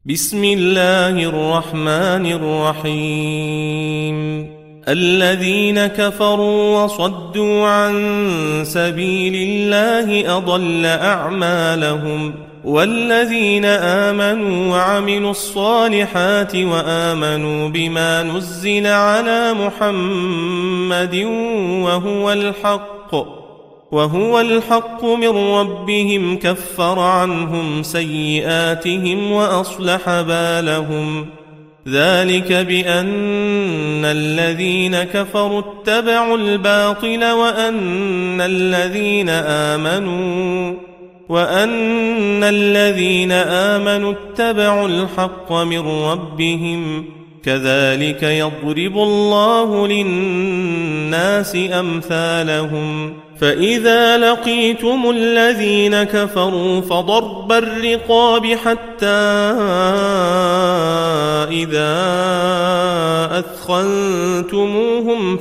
بسم الله الرحمن الرحيم الذين كفروا وصدوا عن سبيل الله أضل أعمالهم والذين آمنوا وعملوا الصالحات وآمنوا بما نزل على محمد وهو الحق من ربهم كفر عنهم سيئاتهم وأصلح بالهم ذلك بأن الذين كفروا اتبعوا الباطل وأن الذين آمنوا اتبعوا الحق من ربهم كذلك يضرب الله للناس أمثالهم فإذا لقيتم الذين كفروا فضرب الرقاب حتى إذا أثخنتموهم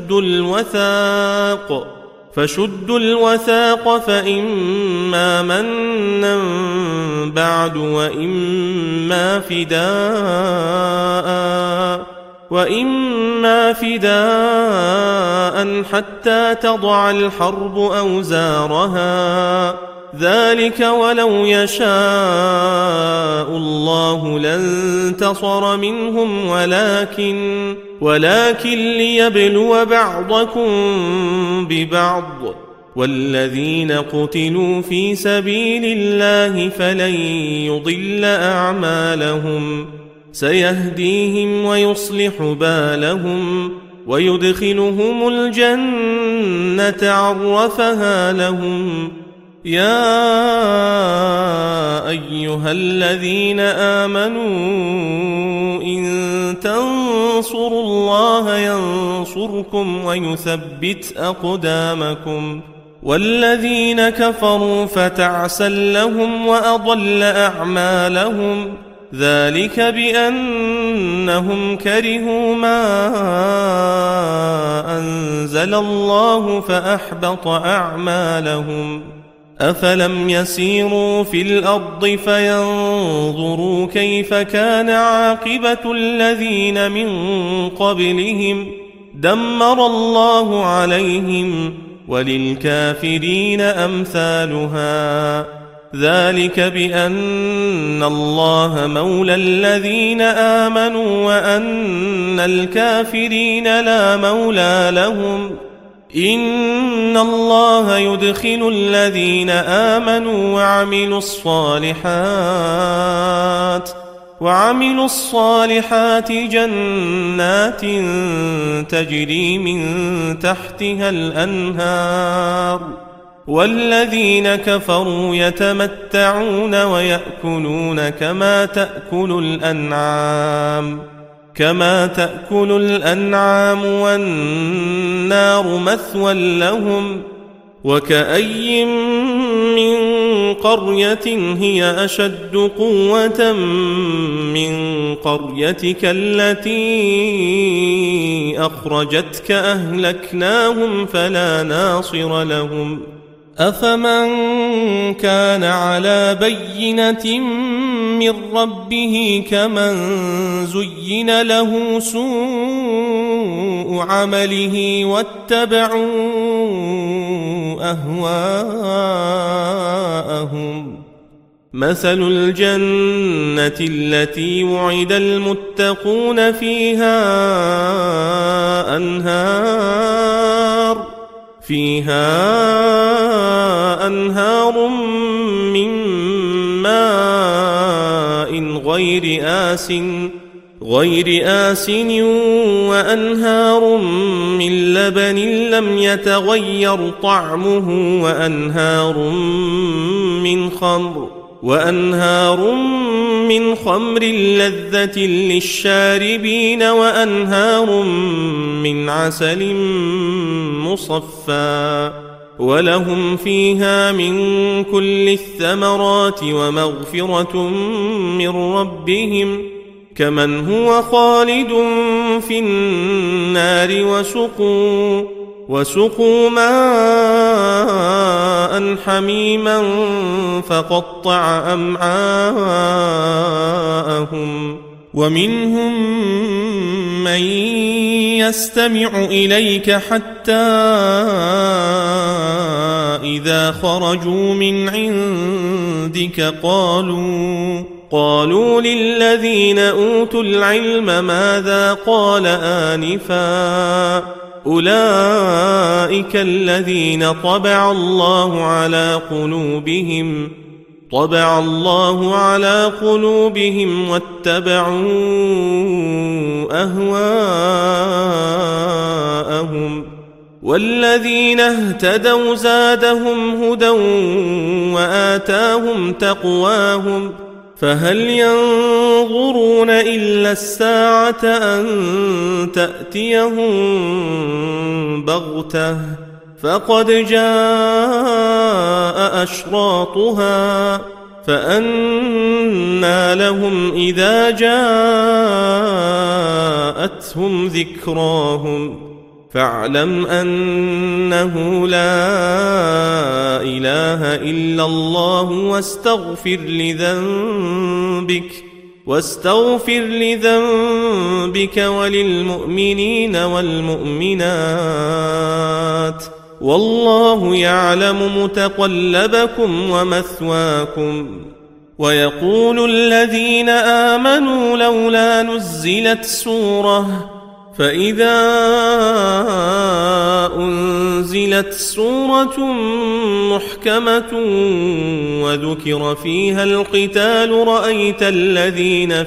فشدوا الوثاق فإما منا بعد وإما فداء حتى تضع الحرب أوزارها ذلك ولو يشاء الله لانتصر منهم ولكن ليبلو بعضكم ببعض والذين قتلوا في سبيل الله فلن يضل أعمالهم سيهديهم ويصلح بالهم ويدخلهم الجنة عرفها لهم يا أيها الذين آمنوا إن تنصروا الله ينصركم ويثبت أقدامكم والذين كفروا فتعسا لهم وأضل أعمالهم ذلك بأنهم كرهوا ما أنزل الله فأحبط أعمالهم أفلم يسيروا في الأرض فينظروا كيف كان عاقبة الذين من قبلهم دمر الله عليهم وللكافرين أمثالها ذلك بأن الله مولى الذين آمنوا وأن الكافرين لا مولى لهم إن الله يدخل الذين آمنوا وعملوا الصالحات جنات تجري من تحتها الأنهار والذين كفروا يتمتعون ويأكلون كما تأكل الأنعام والنار مثوى لهم وكأي من قرية هي أشد قوة من قريتك التي أخرجتك أهلكناهم فلا ناصر لهم أفمن كان على بينة من ربه كمن زين له سوء عمله واتبعوا أهواءهم مثل الجنة التي وعد المتقون فيها أنهار من ماء غير آسن وأنهار من لبن لم يتغير طعمه وأنهار من خمر لذة للشاربين وأنهار من عسل مصفى ولهم فيها من كل الثمرات ومغفرة من ربهم كمن هو خالد في النار وسقوا ماء حميما فقطع أمعاءهم ومنهم من يستمع إليك حتى إذا خرجوا من عندك قالوا للذين أوتوا العلم ماذا قال آنفا أولئك الذين طبع الله على قلوبهم واتبعوا أهواءهم والذين اهتدوا زادهم هدى وآتاهم تقواهم فهل ينظرون إلا الساعة أن تأتيهم بغتة فقد جاء أشراطها فأنى لهم إذا جاءتهم ذكراهم فاعلم أنه لا إله إلا الله واستغفر لذنبك وللمؤمنين والمؤمنات والله يعلم متقلبكم ومثواكم ويقول الذين آمنوا لولا نزلت سورة فإذا أنزلت سورة محكمة وذكر فيها القتال رأيت الذين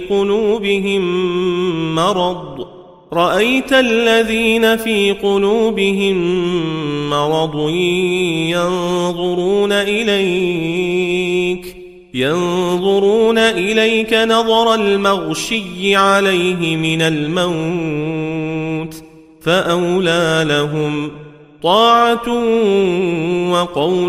في قلوبهم مرض ينظرون إليك نظر المغشي عليه من الموت فأولى لهم طاعة وقول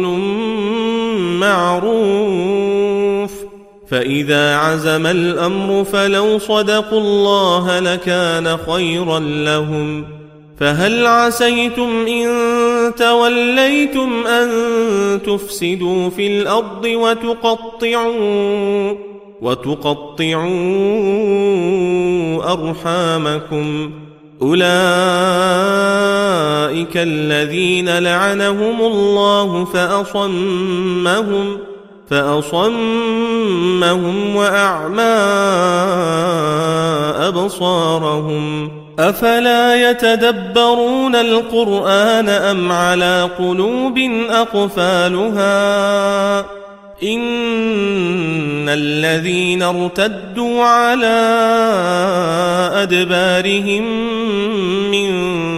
معروف فإذا عزم الأمر فلو صدقوا الله لكان خيرا لهم فهل عسيتم إن توليتم أن تفسدوا في الأرض وتقطعوا أرحامكم أولئك الذين لعنهم الله فأصمهم وأعمى أبصارهم أفلا يتدبرون القرآن أم على قلوب أقفالها إن الذين ارتدوا على أدبارهم من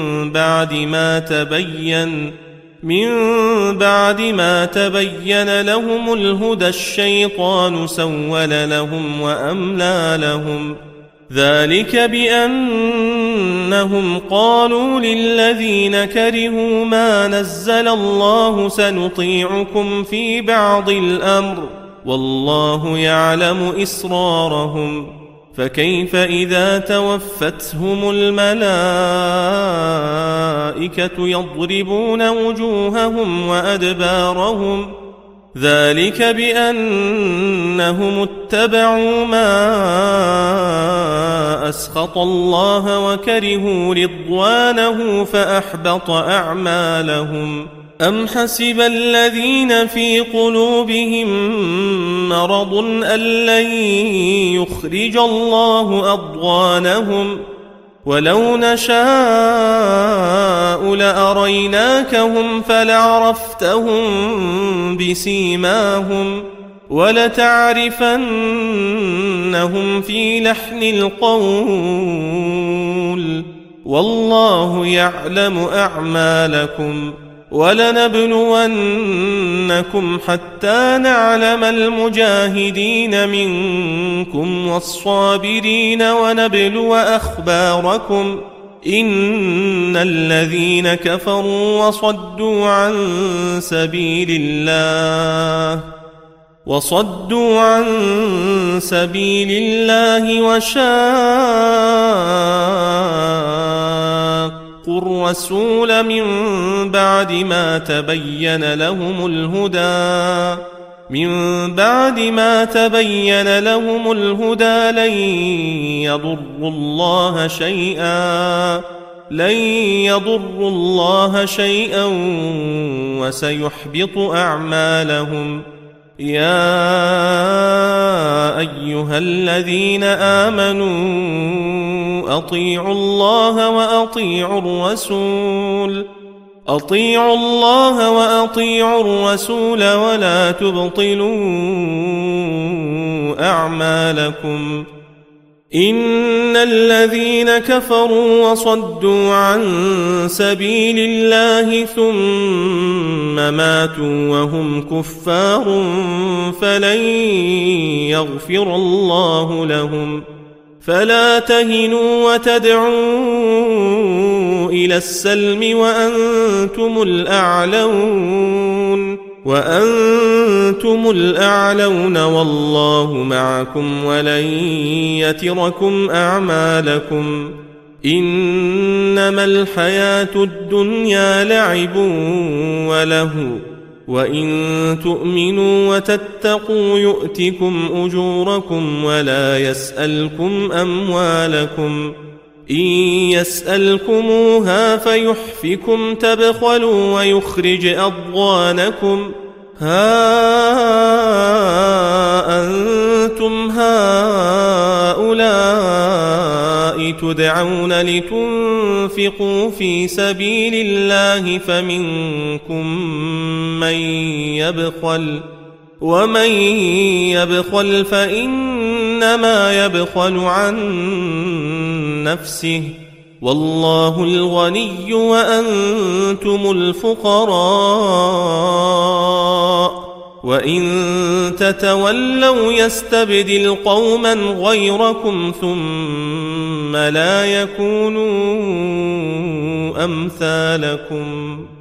بعد ما تبين لهم الهدى الشيطان سول لهم وأملى لهم ذلك بأنهم قالوا للذين كرهوا ما نزل الله سنطيعكم في بعض الأمر والله يعلم إسرارهم فكيف إذا توفتهم الملائكة يضربون وجوههم وأدبارهم ذلك بأنهم اتبعوا ما أسخط الله وكرهوا رضوانه فأحبط أعمالهم أم حسب الذين في قلوبهم مرض أن لن يخرج الله أضغانهم ولو نشاء لأريناكهم فلعرفتهم بسيماهم ولتعرفنهم في لحن القول والله يعلم أعمالكم ولنبلونكم حتى نعلم المجاهدين منكم والصابرين ونبلو أخباركم إن الذين كفروا وصدوا عن سبيل الله وشاقوا الرسول من بعد ما تبين لهم الهدى من بعد ما تبين لهم الهدى لن يضروا الله شيئا وسيحبط أعمالهم. يا أيها الذين آمنوا أطيعوا الله وأطيعوا الرسول ولا تبطلوا أعمالكم. إن الذين كفروا وصدوا عن سبيل الله ثم ماتوا وهم كفار فلن يغفر الله لهم. فلا تهنوا وتدعوا إلى السلم وأنتم الأعلون والله معكم ولن يتركم أعمالكم. إنما الحياة الدنيا لعب ولهو وإن تؤمنوا وتتقوا يؤتكم أجوركم ولا يسألكم أموالكم. إن يسألكموها فيحفكم تبخلوا ويخرج أضغانكم. ها أنتم هؤلاء تدعون لتنفقوا في سبيل الله فمنكم من يبخل ومن يبخل فإنما يبخل عن نفسه والله الغني وأنتم الفقراء. وإن تتولوا يستبدل قوما غيركم ثم لا يكونوا أمثالكم.